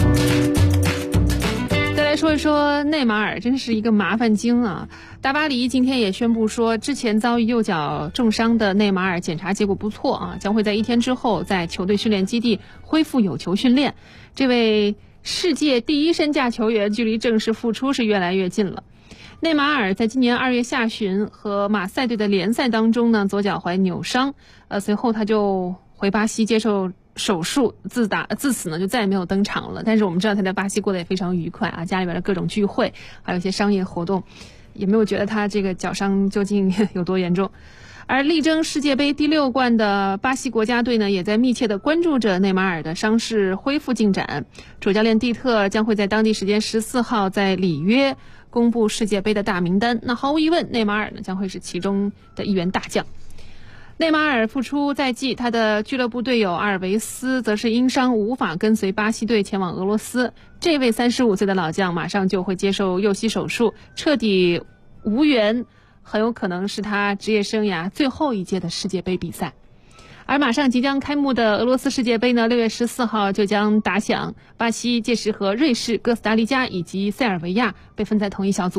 再来说一说内马尔，真是一个麻烦精啊！大巴黎今天也宣布说，之前遭遇右脚重伤的内马尔检查结果不错啊，将会在1天之后在球队训练基地恢复有球训练。这位世界第一身价球员距离正式复出是越来越近了。内马尔在今年2月下旬和马赛队的联赛当中呢，左脚踝扭伤，随后他就回巴西接受手术，自此呢就再也没有登场了。但是我们知道他在巴西过得也非常愉快啊，家里边的各种聚会，还有一些商业活动，也没有觉得他这个脚伤究竟有多严重。而力争世界杯第6冠的巴西国家队呢，也在密切地关注着内马尔的伤势恢复进展。主教练蒂特将会在当地时间14号在里约公布世界杯的大名单。那毫无疑问，内马尔呢将会是其中的一员大将。内马尔复出在即，他的俱乐部队友阿尔维斯则是因伤无法跟随巴西队前往俄罗斯。这位35岁的老将马上就会接受右膝手术，彻底无缘，很有可能是他职业生涯最后一届的世界杯比赛。而马上即将开幕的俄罗斯世界杯呢，6月14号就将打响，巴西届时和瑞士、哥斯达黎加以及塞尔维亚被分在同一小组。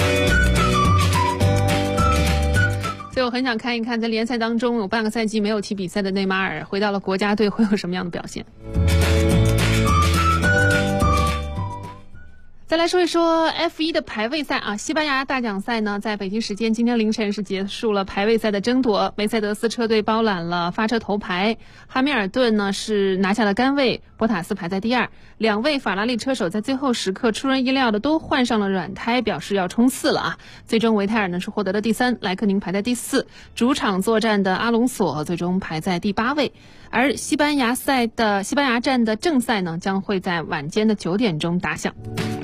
所以我很想看一看，在联赛当中有半个赛季没有踢比赛的内马尔回到了国家队会有什么样的表现。再来说一说 F1 的排位赛啊，西班牙大奖赛呢，在北京时间今天凌晨是结束了排位赛的争夺。梅赛德斯车队包揽了发车头牌，汉密尔顿呢是拿下了杆位，博塔斯排在第2。2位法拉利车手在最后时刻出人意料的都换上了软胎，表示要冲刺了啊。最终维泰尔呢是获得了第3，莱克宁排在第4。主场作战的阿隆索最终排在第8位。而西班牙站的正赛呢，将会在晚间的9点钟打响。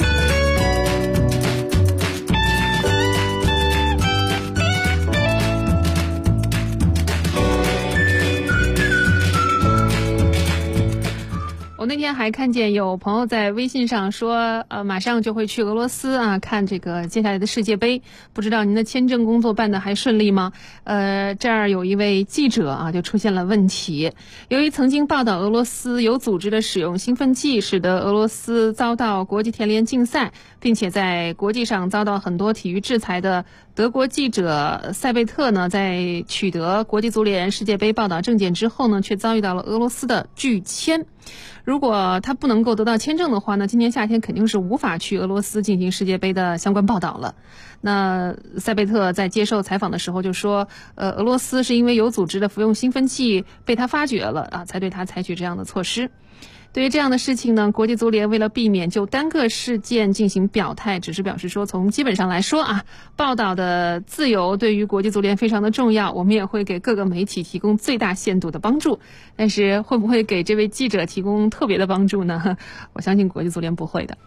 我那天还看见有朋友在微信上说，马上就会去俄罗斯啊，看这个接下来的世界杯。不知道您的签证工作办得还顺利吗？这儿有一位记者啊，就出现了问题。由于曾经报道俄罗斯有组织的使用兴奋剂，使得俄罗斯遭到国际田联竞赛，并且在国际上遭到很多体育制裁的德国记者塞贝特呢，在取得国际足联世界杯报道证件之后呢，却遭遇到了俄罗斯的拒签。如果他不能够得到签证的话呢，今年夏天肯定是无法去俄罗斯进行世界杯的相关报道了。那塞贝特在接受采访的时候就说，俄罗斯是因为有组织的服用兴奋剂被他发觉了啊，才对他采取这样的措施。对于这样的事情呢，国际足联为了避免就单个事件进行表态，只是表示说，从基本上来说啊，报道的自由对于国际足联非常的重要，我们也会给各个媒体提供最大限度的帮助。但是会不会给这位记者提供特别的帮助呢？我相信国际足联不会的。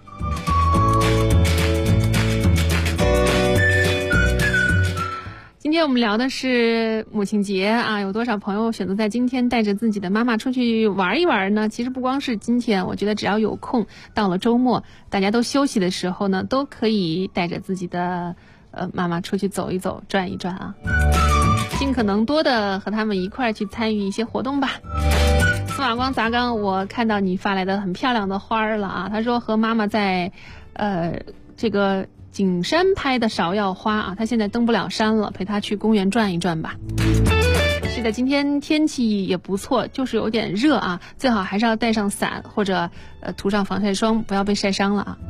今天我们聊的是母亲节啊，有多少朋友选择在今天带着自己的妈妈出去玩一玩呢？其实不光是今天，我觉得只要有空，到了周末大家都休息的时候呢，都可以带着自己的妈妈出去走一走，转一转啊，尽可能多的和他们一块去参与一些活动吧。司马光砸缸，我看到你发来的很漂亮的花儿了啊，他说和妈妈在这个景山拍的芍药花啊，他现在登不了山了，陪他去公园转一转吧。是的，今天天气也不错，就是有点热啊，最好还是要带上伞或者涂上防晒霜，不要被晒伤了啊。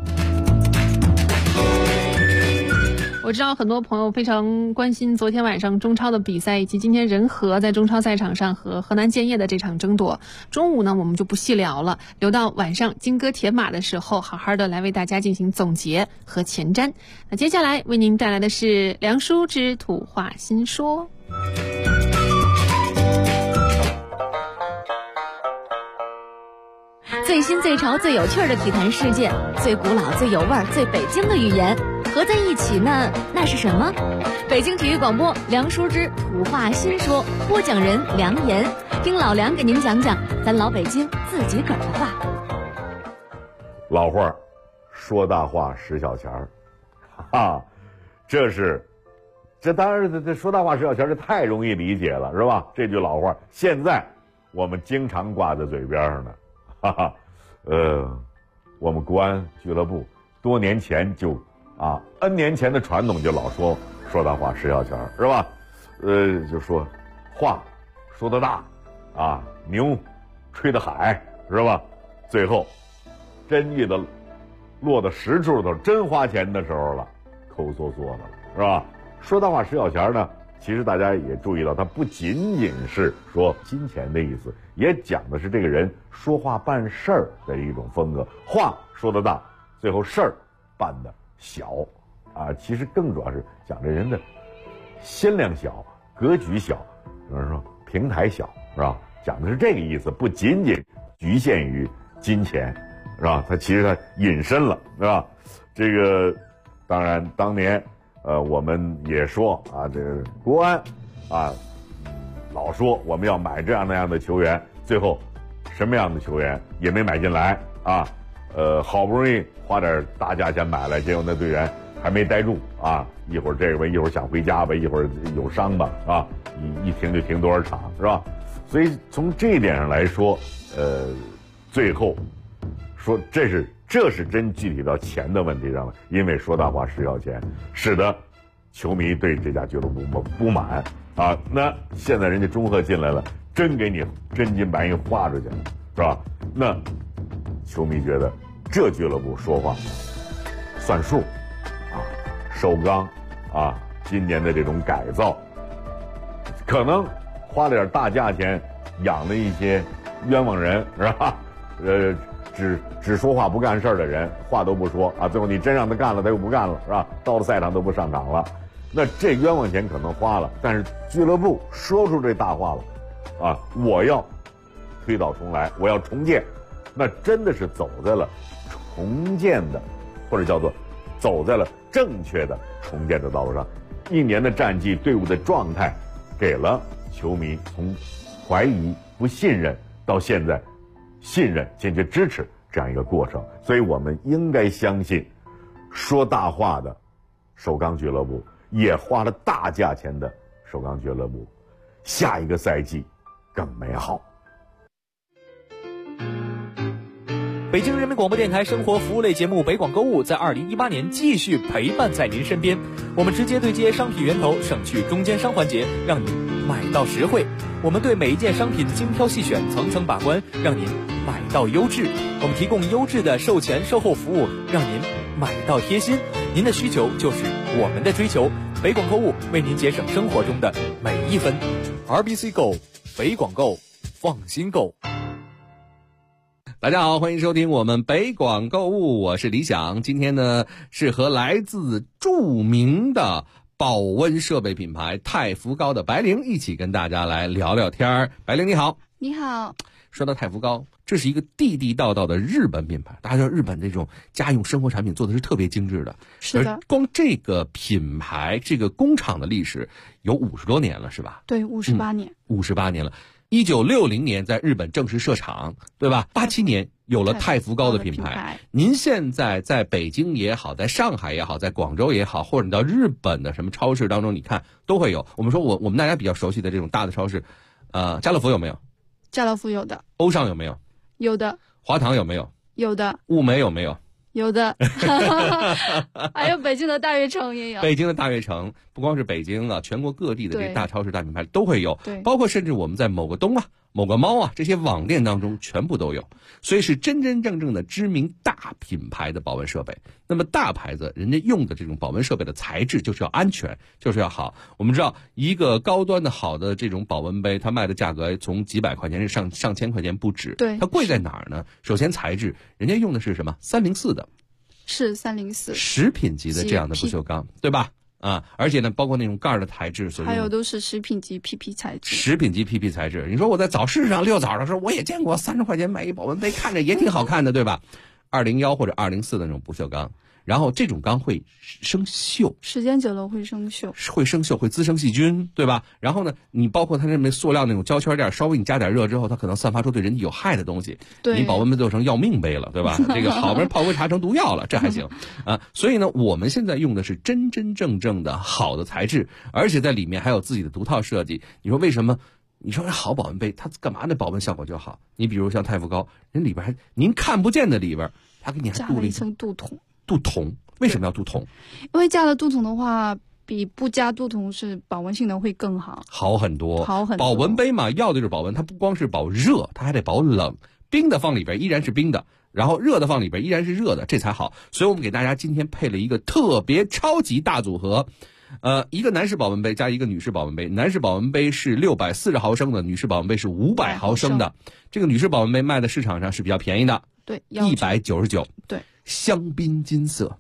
我知道很多朋友非常关心昨天晚上中超的比赛，以及今天人和在中超赛场上和河南建业的这场争夺。中午呢我们就不细聊了，留到晚上金戈铁马的时候，好好的来为大家进行总结和前瞻。那接下来为您带来的是梁舒之土话新说。 最新最潮最有趣的体坛事件，最古老最有味儿最北京的语言合在一起呢，那是什么？北京体育广播梁舒之土话新说，播讲人梁岩， 听老梁给您讲讲咱老北京自己个儿的话。 老话说大话使小钱儿，哈，这当然这说大话使小钱儿，这太容易理解了，是吧？这句老话现在我们经常挂在嘴边上呢，哈哈。我们国安俱乐部多年前就N 年前的传统就老说大话使小钱儿，是吧？就说话说得大牛吹得海，是吧？最后真遇到落到实处头，真花钱的时候了，抠缩缩的了，是吧？说大话使小钱儿呢，其实大家也注意到，它不仅仅是说金钱的意思，也讲的是这个人说话办事儿的一种风格。话说得大，最后事儿办得小其实更主要是讲这人的心量小，格局小，有人说平台小，是吧？讲的是这个意思，不仅仅局限于金钱，是吧？它其实它引申了，是吧？这个当然当年我们也说这个国安老说我们要买这样那样的球员，最后什么样的球员也没买进来好不容易花点大价钱买来，结果那队员还没待住一会儿这个吧，一会儿想回家吧，一会儿有伤吧一停就停多少场，是吧？所以从这一点上来说最后说这是真具体到钱的问题上了，因为说大话使小钱，使得球迷对这家俱乐部不满那现在人家中赫进来了，真给你真金白银花出去了，是吧？那球迷觉得这俱乐部说话算数首钢今年的这种改造，可能花了点大价钱养了一些冤枉人，是吧？只说话不干事的人，话都不说最后你真让他干了，他又不干了，是吧？到了赛场都不上场了，那这冤枉钱可能花了，但是俱乐部说出这大话了我要推倒重来，我要重建，那真的是走在了重建的，或者叫做走在了正确的重建的道路上。一年的战绩，队伍的状态，给了球迷从怀疑不信任到现在信任坚决支持这样一个过程。所以我们应该相信说大话的首钢俱乐部，也花了大价钱的首钢俱乐部，下一个赛季更美好。 北京人民广播电台生活服务类节目北广购物在2018年继续陪伴在您身边，我们直接对接商品源头，省去中间商环节，让您买到实惠。我们对每一件商品精挑细选，层层把关，让您买到优质。我们提供优质的售前售后服务，让您买到贴心。您的需求就是我们的追求，北广购物为您节省生活中的每一分。RBC Go， 北广购，放心购。 大家好，欢迎收听我们北广购物，我是李想。今天呢是和来自著名的保温设备品牌太福高的白灵一起跟大家来聊聊天儿。白灵你好。 你好。 说到太福高，这是一个地地道道的日本品牌，大家知道日本这种家用生活产品做的是特别精致的。 是的。 光这个品牌这个工厂的历史有50多年了，是吧？ 对，58年。 58年了。1960年在日本正式设厂，对吧？87年有了太福高的品牌。您现在在北京也好，在上海也好，在广州也好，或者你到日本的什么超市当中，你看都会有。我们说我们大家比较熟悉的这种大的超市，家乐福有没有？ 家乐福有的。 欧尚有没有？ 有的。 华堂有没有？ 有的。 物美有没有？ 有的。还有北京的大悦城也有。 北京的大悦城不光是北京啊，全国各地的这些大超市大品牌都会有，包括甚至我们在某个东某个猫这些网店当中全部都有，所以是真真正正的知名大品牌的保温设备。那么大牌子人家用的这种保温设备的材质就是要安全，就是要好。我们知道一个高端的好的这种保温杯，它卖的价格从几百块钱上千块钱不止。 对， 它贵在哪儿呢？首先材质，人家用的是什么？304的， 是304 食品级的这样的不锈钢，对吧？而且呢，包括那种盖儿的材质， 还有都是食品级 PP 材质。 食品级 PP 材质，你说我在早市上遛早的时候，我也见过30块钱买一保温杯，看着也挺好看的，对吧？201或者204的那种不锈钢， 然后这种缸会生锈， 时间久了会生锈， 会滋生细菌，对吧？然后呢，你包括它那塑料那种胶圈垫，稍微你加点热之后，它可能散发出对人体有害的东西，你保温杯做成要命杯了，对吧？这个好不容易泡杯茶成毒药了，这还行啊？所以呢，我们现在用的是真真正正的好的材质，而且在里面还有自己的独套设计。你说为什么？你说好保温杯，它干嘛那保温效果就好？你比如像太傅高，人里边还您看不见的里边，它给你还加了一层镀铜。 镀铜为什么要镀铜？ 因为加了镀铜的话，比不加镀铜是保温性能会更好， 好很多。保温杯嘛，要的就是保温，它不光是保热，它还得保冷。冰的放里边依然是冰的，然后热的放里边依然是热的，这才好。所以我们给大家今天配了一个特别超级大组合。一个男士保温杯加一个女士保温杯，男士保温杯是640毫升的，女士保温杯是500毫升的。这个女士保温杯卖的市场上是比较便宜的， 对 ，199， 对， 香槟金色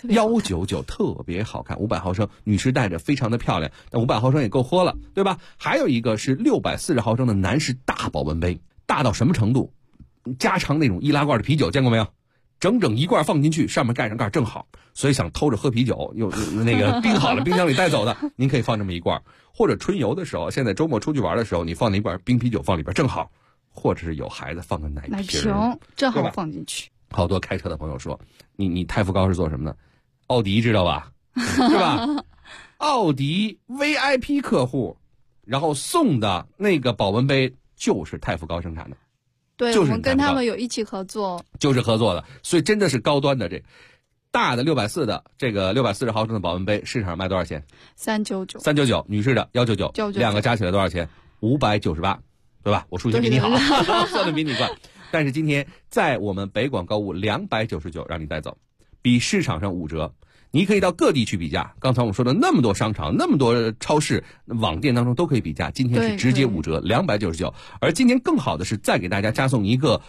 ，199特别好看，500毫升，女士戴着非常的漂亮，但500毫升也够喝了，对吧？还有一个是640毫升的男士大保温杯，大到什么程度？加长那种易拉罐的啤酒见过没有？整整一罐放进去，上面盖上盖正好。所以想偷着喝啤酒，又那个冰好了冰箱里带走的，您可以放这么一罐。或者春游的时候，现在周末出去玩的时候，你放那一罐冰啤酒放里边正好。或者是有孩子放个奶瓶正好放进去。 好多开车的朋友说，你太傅高是做什么的？奥迪知道吧？是吧？奥迪 VIP 客户，然后送的那个保温杯就是太傅高生产的。 对，我们跟他们有一起合作， 就是合作的，所以真的是高端的。这大的640的这个640毫升的保温杯，市场卖多少钱？399，女士的199，两个加起来多少钱？598，对吧？我数学比你好，算的比你快。但是今天在我们北广购物299让你带走，比市场上5折。你可以到各地去比价，刚才我们说的那么多商场、那么多超市、网店当中都可以比价，今天是直接5折，299。而今天更好的是再给大家加送一个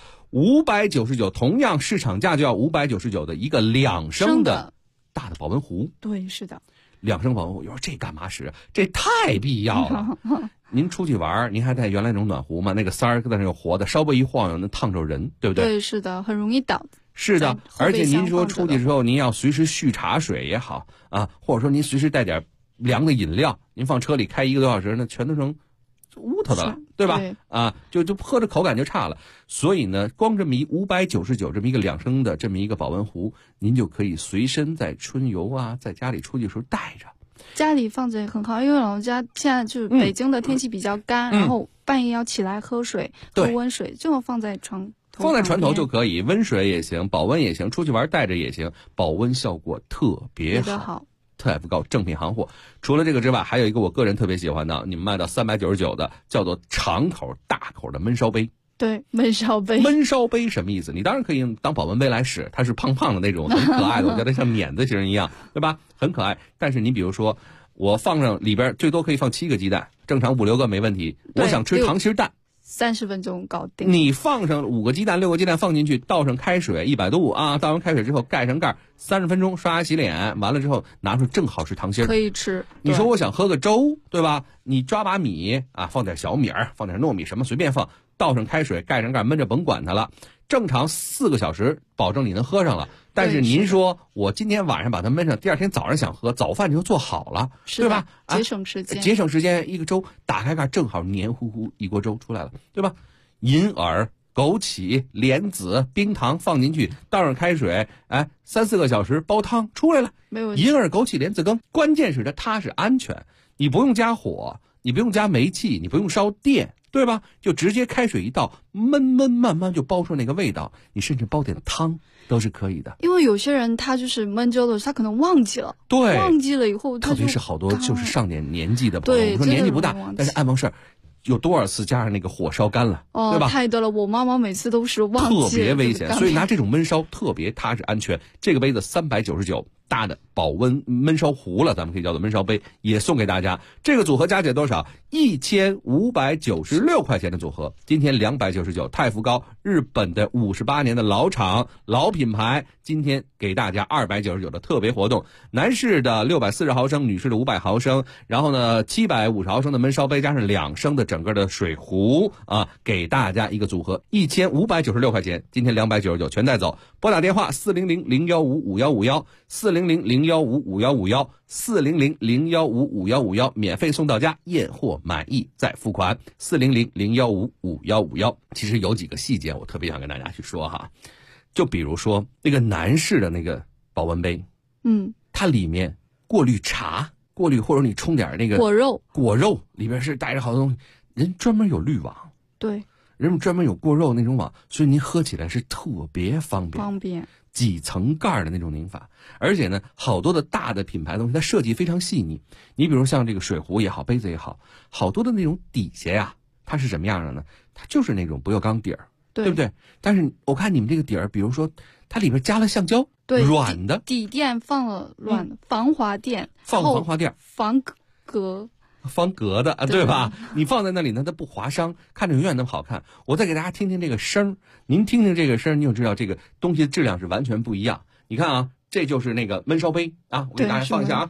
599，同样市场价就要599的一个2升的大的保温壶。 对，是的 ，2升保温壶，有时候这干嘛使？这太必要了。您出去玩，您还带原来那种暖壶吗？那个塞儿在那个活的，稍微一晃悠能烫着人，对不对？ 对，是的，很容易倒。 是的，而且您说出去之后，您要随时续茶水也好啊，或者说您随时带点凉的饮料，您放车里开1个多小时，那全都成乌头的了，对吧？啊，就喝着口感就差了。所以呢，光这么一599这么一个2升的这么一个保温壶，您就可以随身在春游啊，在家里出去的时候带着。 家里放着也很好，因为老家现在就是北京的天气比较干，然后半夜要起来喝水，喝温水，就放在床头就可以，温水也行，保温也行，出去玩带着也行，保温效果特别好。太傅高正品行货。除了这个之外，还有一个我个人特别喜欢的，你们卖到399的，叫做长口大口的焖烧杯。 对，焖烧杯。 焖烧杯什么意思？你当然可以用当保温杯来使，它是胖胖的那种，很可爱的，我觉得像碾子型一样，对吧？很可爱。但是你比如说，我放上里边最多可以放7个鸡蛋，正常5、6个没问题。我想吃溏心蛋。 30分钟搞定。 你放上5个鸡蛋、6个鸡蛋放进去，倒上开水100度啊，倒完开水之后盖上盖，30分钟刷牙洗脸，完了之后拿出正好是溏心， 可以吃。 你说我想喝个粥，对吧？你抓把米啊，放点小米儿，放点糯米，什么随便放，倒上开水盖上盖，焖着甭管它了。正常4个小时，保证你能喝上了。但是您说我今天晚上把它焖上，第二天早上想喝，早饭就做好了，对吧？ 节省时间， 节省时间。一个粥打开盖，正好黏糊糊一锅粥出来了，对吧？银耳、枸杞、莲子、冰糖放进去，倒上开水，3、4个小时煲汤出来了， 没问题。 银耳、枸杞、莲子羹，关键是它是安全，你不用加火，你不用加煤气，你不用烧电，对吧？就直接开水一倒，焖慢慢就煲出那个味道，你甚至煲点汤都是可以的。 因为有些人他就是焖粥的时候，他可能忘记了， 对， 忘记了以后他就， 特别是好多就是上点年纪的朋友，我说年纪不大，但是爱忘事儿。有多少次加上那个火烧干了，对吧？ 太多了，我妈妈每次都是忘记了， 特别危险，所以拿这种焖烧特别踏实安全。这个杯子399， 大的保温焖烧壶了，咱们可以叫做焖烧杯，也送给大家。这个组合加起来多少？1596块钱的组合，今天299。太福高，日本的58年的老厂老品牌，今天给大家299的特别活动，男士的640毫升，女士的500毫升，然后呢750毫升的焖烧杯加上2升的整个的水壶啊，给大家一个组合，1596块钱，今天299全带走。拨打电话400-015-5151，400-015-5151，400-015-5151，免费送到家，验货满意再付款。400-015-5151。其实有几个细节我特别想跟大家去说哈，就比如说那个男士的那个保温杯，它里面过滤茶，过滤或者你冲点那个果肉里边是带着好多东西，人专门有滤网， 对， 人们专门有过肉那种网，所以您喝起来是特别方便，几层盖的那种拧法。而且呢，好多的大的品牌的东西它设计非常细腻，你比如像这个水壶也好，杯子也好，好多的那种底下呀，它是什么样的呢？它就是那种不锈钢底儿，对不对？但是我看你们这个底儿，比如说它里边加了橡胶， 对， 软的底垫放了软的防滑垫， 防滑垫， 防格的啊，对吧？你放在那里呢，它不划伤，看着永远那么好看。我再给大家听听这个声，您听听这个声，你就知道这个东西的质量是完全不一样。你看啊，这就是那个焖烧杯啊，我给大家放一下啊。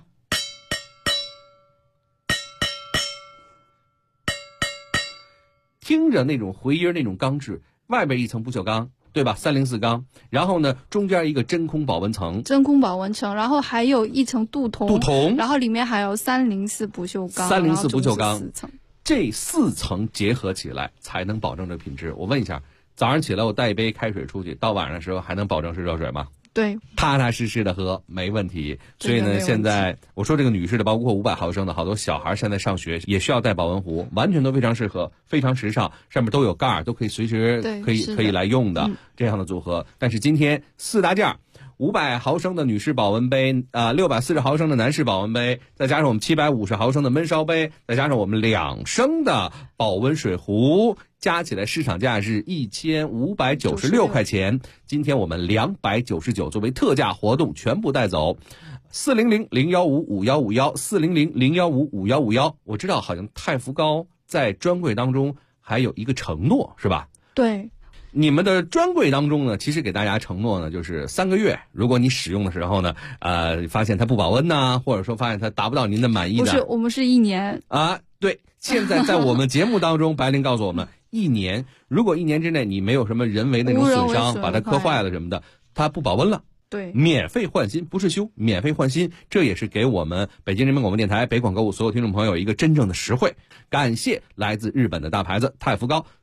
听着那种回音，那种钢质，外边一层不锈钢，对吧？304钢，然后呢，中间一个真空保温层， 然后还有一层镀铜，然后里面还有304不锈钢 ，304不锈钢，这 4 层结合起来才能保证这品质。我问一下，早上起来我带一杯开水出去，到晚上的时候还能保证是热水吗？ 对， 踏踏实实的喝没问题。所以呢，现在我说这个女士的，包括500毫升的，好多小孩现在上学也需要带保温壶，完全都非常适合，非常时尚，上面都有盖儿，都可以随时可以来用的这样的组合。但是今天4大件，500毫升的女士保温杯，640毫升的男士保温杯，再加上我们750毫升的焖烧杯，再加上我们2升的保温水壶，加起来市场价是1596块钱，今天我们299作为特价活动全部带走。400-015-5151，400-015-5151。我知道好像太福高在专柜当中还有一个承诺，是吧？ 对。 你们的专柜当中呢，其实给大家承诺呢，就是3个月，如果你使用的时候呢，发现它不保温呐，或者说发现它达不到您的满意的， 不是，我们是1年啊。对，现在在我们节目当中，白灵告诉我们，1年，如果1年之内你没有什么人为那种损伤，把它磕坏了什么的，它不保温了。 对， 免费换新，不是修，免费换新，这也是给我们北京人民广播电台北广购物所有听众朋友一个真正的实惠。感谢来自日本的大牌子太福高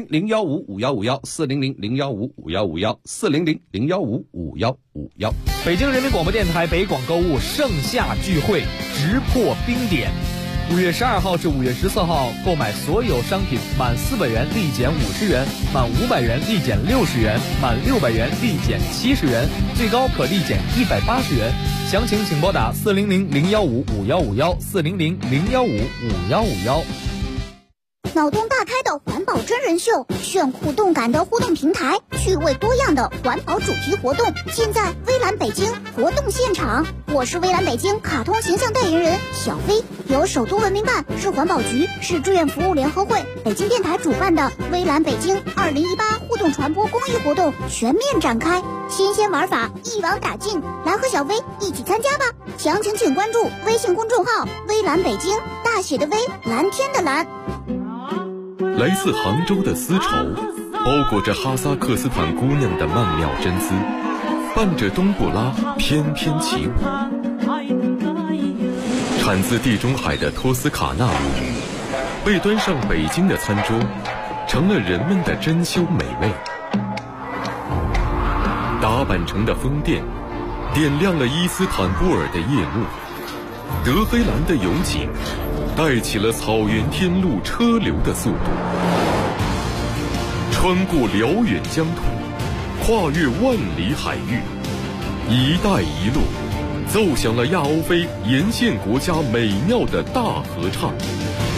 ，400-015-5151，400-015-5151，400-015-5151。 北京人民广播电台北广购物盛夏聚会直破冰点。5月12号至5月14号，购买所有商品满400元立减50元，满500元立减60元，满600元立减70元，最高可立减180元。详情请拨打400-015-5151，400-015-5151。 脑洞大开的环保真人秀，炫酷动感的互动平台，趣味多样的环保主题活动，现在微蓝北京活动现场。我是微蓝北京卡通形象代言人小飞，由首都文明办、市环保局、市志愿服务联合会、北京电台主办的微蓝北京2018互动传播公益活动全面展开，新鲜玩法一网打尽，来和小飞一起参加吧！详情请关注微信公众号微蓝北京，大写的微，蓝天的蓝。 来自杭州的丝绸，包裹着哈萨克斯坦姑娘的曼妙真丝，伴着冬不拉翩翩起舞。产自地中海的托斯卡纳舞，被端上北京的餐桌，成了人们的珍馐美味。达坂城的风电，点亮了伊斯坦布尔的夜幕。德黑兰的勇景，带起了草原天路车流的速度。穿过辽远疆土，跨越万里海域，一带一路奏响了亚欧非沿线国家美妙的大合唱。